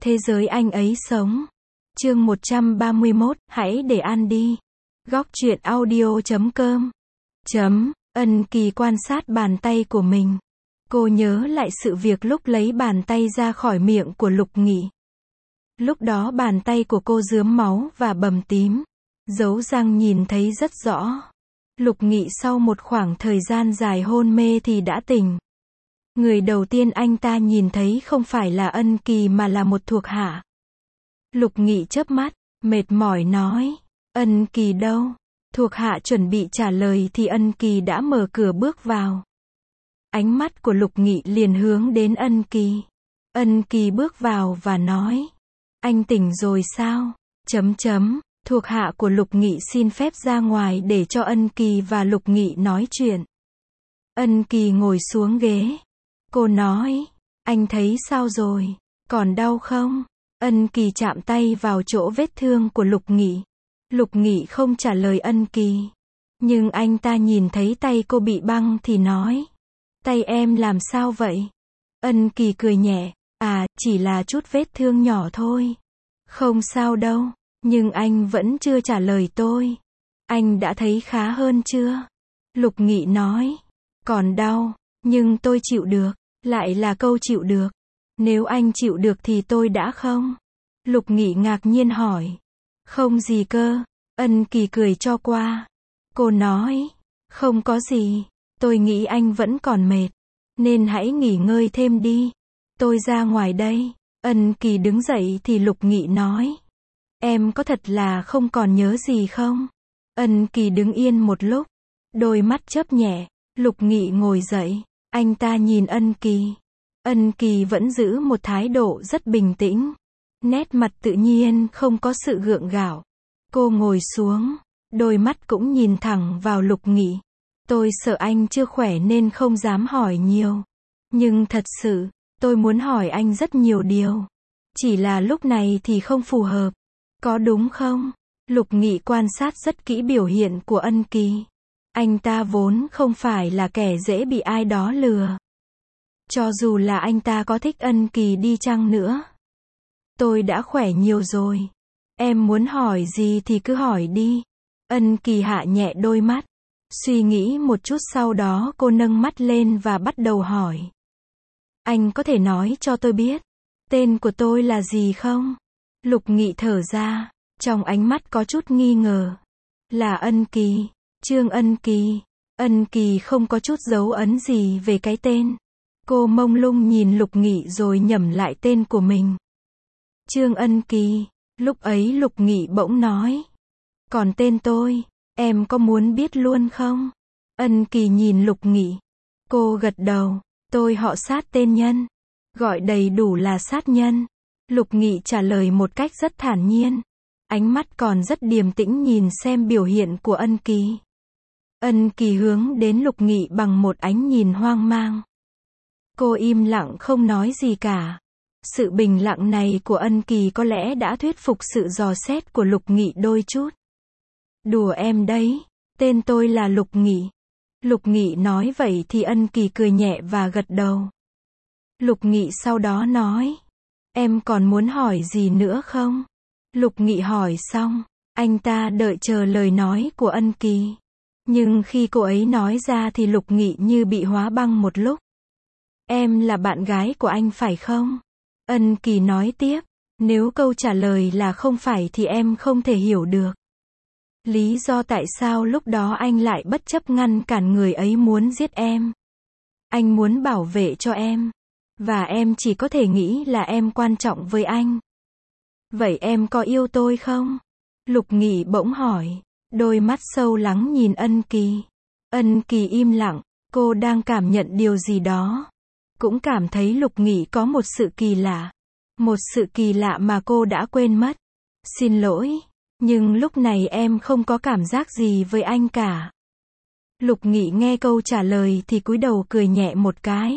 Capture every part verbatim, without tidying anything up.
Thế giới anh ấy sống. Chương một trăm ba mươi mốt, hãy để An đi. Góc truyện audio chấm com. Chấm, Ân Kỳ quan sát bàn tay của mình. Cô nhớ lại sự việc lúc lấy bàn tay ra khỏi miệng của Lục Nghị. Lúc đó bàn tay của cô rướm máu và bầm tím. Dấu răng nhìn thấy rất rõ. Lục Nghị sau một khoảng thời gian dài hôn mê thì đã tỉnh. Người đầu tiên anh ta nhìn thấy không phải là Ân Kỳ mà là một thuộc hạ. Lục Nghị chớp mắt, mệt mỏi nói, Ân Kỳ đâu? Thuộc hạ chuẩn bị trả lời thì Ân Kỳ đã mở cửa bước vào. Ánh mắt của Lục Nghị liền hướng đến Ân Kỳ. Ân Kỳ bước vào và nói, anh tỉnh rồi sao? Chấm chấm, thuộc hạ của Lục Nghị xin phép ra ngoài để cho Ân Kỳ và Lục Nghị nói chuyện. Ân Kỳ ngồi xuống ghế. Cô nói, anh thấy sao rồi? Còn đau không? Ân Kỳ chạm tay vào chỗ vết thương của Lục Nghị. Lục Nghị không trả lời Ân Kỳ. Nhưng anh ta nhìn thấy tay cô bị băng thì nói, tay em làm sao vậy? Ân Kỳ cười nhẹ, à, chỉ là chút vết thương nhỏ thôi. Không sao đâu, nhưng anh vẫn chưa trả lời tôi. Anh đã thấy khá hơn chưa? Lục Nghị nói, còn đau, nhưng tôi chịu được. Lại là câu chịu được. Nếu anh chịu được thì tôi đã không? Lục Nghị ngạc nhiên hỏi. Không gì cơ. Ân Kỳ cười cho qua. Cô nói, không có gì. Tôi nghĩ anh vẫn còn mệt. Nên hãy nghỉ ngơi thêm đi. Tôi ra ngoài đây. Ân Kỳ đứng dậy thì Lục Nghị nói. Em có thật là không còn nhớ gì không? Ân Kỳ đứng yên một lúc. Đôi mắt chớp nhẹ. Lục Nghị ngồi dậy. Anh ta nhìn Ân Kỳ. Ân Kỳ vẫn giữ một thái độ rất bình tĩnh. Nét mặt tự nhiên không có sự gượng gạo. Cô ngồi xuống. Đôi mắt cũng nhìn thẳng vào Lục Nghị. Tôi sợ anh chưa khỏe nên không dám hỏi nhiều. Nhưng thật sự, tôi muốn hỏi anh rất nhiều điều. Chỉ là lúc này thì không phù hợp. Có đúng không? Lục Nghị quan sát rất kỹ biểu hiện của Ân Kỳ. Anh ta vốn không phải là kẻ dễ bị ai đó lừa. Cho dù là anh ta có thích Ân Kỳ đi chăng nữa. Tôi đã khỏe nhiều rồi. Em muốn hỏi gì thì cứ hỏi đi. Ân Kỳ hạ nhẹ đôi mắt. Suy nghĩ một chút sau đó cô nâng mắt lên và bắt đầu hỏi. Anh có thể nói cho tôi biết. Tên của tôi là gì không? Lục Nghị thở ra. Trong ánh mắt có chút nghi ngờ. Là Ân Kỳ. Trương Ân Kỳ. Ân Kỳ không có chút dấu ấn gì về cái tên. Cô mông lung nhìn Lục Nghị rồi nhẩm lại tên của mình. Trương Ân Kỳ. Lúc ấy Lục Nghị bỗng nói. Còn tên tôi, em có muốn biết luôn không? Ân Kỳ nhìn Lục Nghị. Cô gật đầu. Tôi họ Sát tên Nhân. Gọi đầy đủ là Sát Nhân. Lục Nghị trả lời một cách rất thản nhiên. Ánh mắt còn rất điềm tĩnh nhìn xem biểu hiện của Ân Kỳ. Ân Kỳ hướng đến Lục Nghị bằng một ánh nhìn hoang mang. Cô im lặng không nói gì cả. Sự bình lặng này của Ân Kỳ có lẽ đã thuyết phục sự dò xét của Lục Nghị đôi chút. Đùa em đấy, tên tôi là Lục Nghị. Lục Nghị nói vậy thì Ân Kỳ cười nhẹ và gật đầu. Lục Nghị sau đó nói, em còn muốn hỏi gì nữa không? Lục Nghị hỏi xong, anh ta đợi chờ lời nói của Ân Kỳ. Nhưng khi cô ấy nói ra thì Lục Nghị như bị hóa băng một lúc. Em là bạn gái của anh phải không? Ân Kỳ nói tiếp, nếu câu trả lời là không phải thì em không thể hiểu được. Lý do tại sao lúc đó anh lại bất chấp ngăn cản người ấy muốn giết em. Anh muốn bảo vệ cho em. Và em chỉ có thể nghĩ là em quan trọng với anh. Vậy em có yêu tôi không? Lục Nghị bỗng hỏi. Đôi mắt sâu lắng nhìn Ân Kỳ. Ân Kỳ im lặng, cô đang cảm nhận điều gì đó. Cũng cảm thấy Lục Nghị có một sự kỳ lạ. Một sự kỳ lạ mà cô đã quên mất. Xin lỗi, nhưng lúc này em không có cảm giác gì với anh cả. Lục Nghị nghe câu trả lời thì cúi đầu cười nhẹ một cái.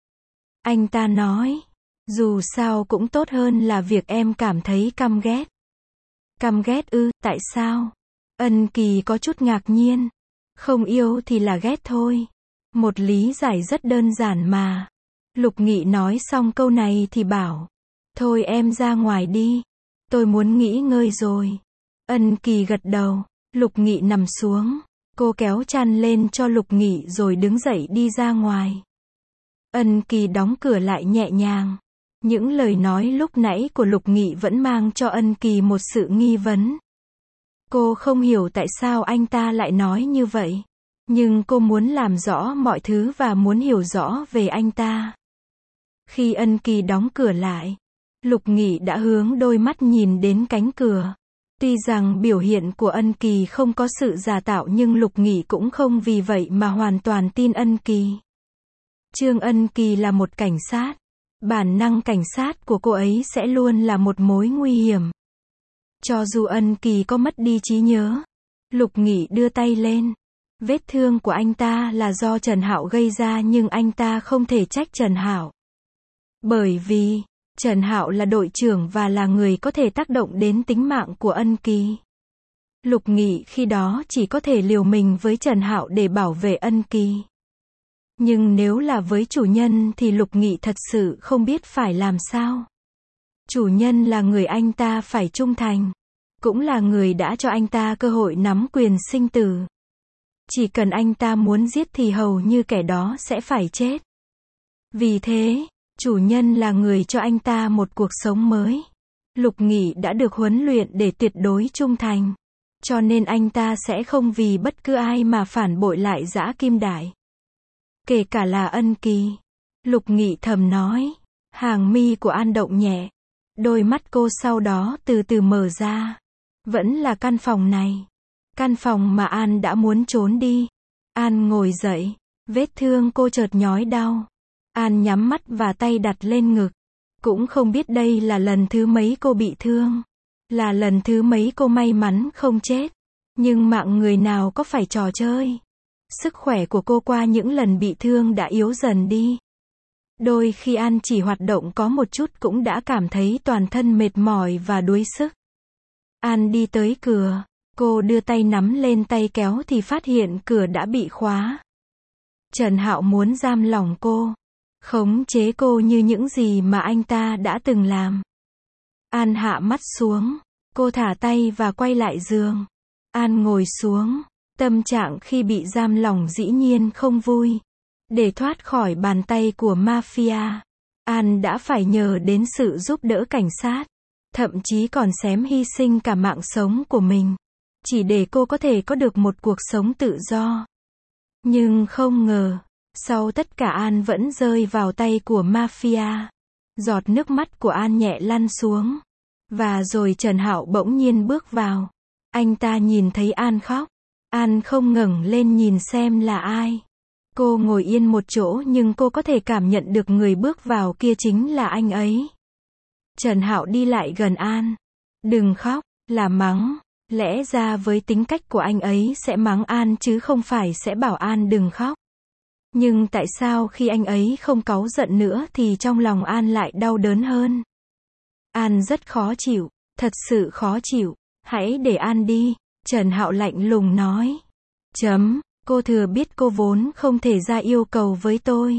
Anh ta nói, dù sao cũng tốt hơn là việc em cảm thấy căm ghét. Căm ghét ư, tại sao? Ân Kỳ có chút ngạc nhiên. Không yêu thì là ghét thôi. Một lý giải rất đơn giản mà. Lục Nghị nói xong câu này thì bảo. Thôi em ra ngoài đi. Tôi muốn nghỉ ngơi rồi. Ân Kỳ gật đầu. Lục Nghị nằm xuống. Cô kéo chăn lên cho Lục Nghị rồi đứng dậy đi ra ngoài. Ân Kỳ đóng cửa lại nhẹ nhàng. Những lời nói lúc nãy của Lục Nghị vẫn mang cho Ân Kỳ một sự nghi vấn. Cô không hiểu tại sao anh ta lại nói như vậy. Nhưng cô muốn làm rõ mọi thứ và muốn hiểu rõ về anh ta. Khi Ân Kỳ đóng cửa lại, Lục Nghị đã hướng đôi mắt nhìn đến cánh cửa. Tuy rằng biểu hiện của Ân Kỳ không có sự giả tạo nhưng Lục Nghị cũng không vì vậy mà hoàn toàn tin Ân Kỳ. Trương Ân Kỳ là một cảnh sát. Bản năng cảnh sát của cô ấy sẽ luôn là một mối nguy hiểm. Cho dù Ân Kỳ có mất đi trí nhớ. Lục Nghị đưa tay lên. Vết thương của anh ta là do Trần Hạo gây ra nhưng anh ta không thể trách Trần Hạo. Bởi vì, Trần Hạo là đội trưởng và là người có thể tác động đến tính mạng của Ân Kỳ. Lục Nghị khi đó chỉ có thể liều mình với Trần Hạo để bảo vệ Ân Kỳ. Nhưng nếu là với chủ nhân thì Lục Nghị thật sự không biết phải làm sao. Chủ nhân là người anh ta phải trung thành. Cũng là người đã cho anh ta cơ hội nắm quyền sinh tử. Chỉ cần anh ta muốn giết thì hầu như kẻ đó sẽ phải chết. Vì thế, chủ nhân là người cho anh ta một cuộc sống mới. Lục Nghị đã được huấn luyện để tuyệt đối trung thành. Cho nên anh ta sẽ không vì bất cứ ai mà phản bội lại Dã Kim Đại. Kể cả là Ân Kỳ. Lục Nghị thầm nói. Hàng mi của An động nhẹ. Đôi mắt cô sau đó từ từ mở ra. Vẫn là căn phòng này. Căn phòng mà An đã muốn trốn đi. An ngồi dậy. Vết thương cô chợt nhói đau. An nhắm mắt và tay đặt lên ngực. Cũng không biết đây là lần thứ mấy cô bị thương. Là lần thứ mấy cô may mắn không chết. Nhưng mạng người nào có phải trò chơi. Sức khỏe của cô qua những lần bị thương đã yếu dần đi. Đôi khi An chỉ hoạt động có một chút cũng đã cảm thấy toàn thân mệt mỏi và đuối sức. An đi tới cửa. Cô đưa tay nắm lên tay kéo thì phát hiện cửa đã bị khóa. Trần Hạo muốn giam lỏng cô. Khống chế cô như những gì mà anh ta đã từng làm. An hạ mắt xuống. Cô thả tay và quay lại giường. An ngồi xuống. Tâm trạng khi bị giam lỏng dĩ nhiên không vui. Để thoát khỏi bàn tay của mafia, An đã phải nhờ đến sự giúp đỡ cảnh sát. Thậm chí còn xém hy sinh cả mạng sống của mình. Chỉ để cô có thể có được một cuộc sống tự do. Nhưng không ngờ, sau tất cả An vẫn rơi vào tay của mafia. Giọt nước mắt của An nhẹ lăn xuống. Và rồi Trần Hạo bỗng nhiên bước vào. Anh ta nhìn thấy An khóc. An không ngẩng lên nhìn xem là ai. Cô ngồi yên một chỗ nhưng cô có thể cảm nhận được người bước vào kia chính là anh ấy. Trần Hạo đi lại gần An. Đừng khóc, là mắng. Lẽ ra với tính cách của anh ấy sẽ mắng An chứ không phải sẽ bảo An đừng khóc. Nhưng tại sao khi anh ấy không cáu giận nữa thì trong lòng An lại đau đớn hơn? An rất khó chịu, thật sự khó chịu. Hãy để An đi, Trần Hạo lạnh lùng nói. Chấm, cô thừa biết cô vốn không thể ra yêu cầu với tôi.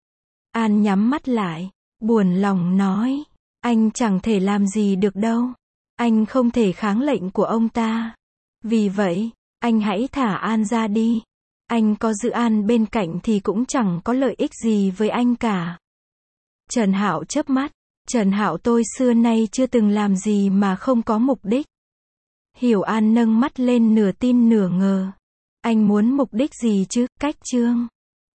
An nhắm mắt lại, buồn lòng nói. Anh chẳng thể làm gì được đâu. Anh không thể kháng lệnh của ông ta. Vì vậy, anh hãy thả An ra đi. Anh có giữ An bên cạnh thì cũng chẳng có lợi ích gì với anh cả. Trần Hạo chớp mắt. Trần Hạo tôi xưa nay chưa từng làm gì mà không có mục đích. Hiểu An nâng mắt lên nửa tin nửa ngờ. Anh muốn mục đích gì chứ, cách Trương?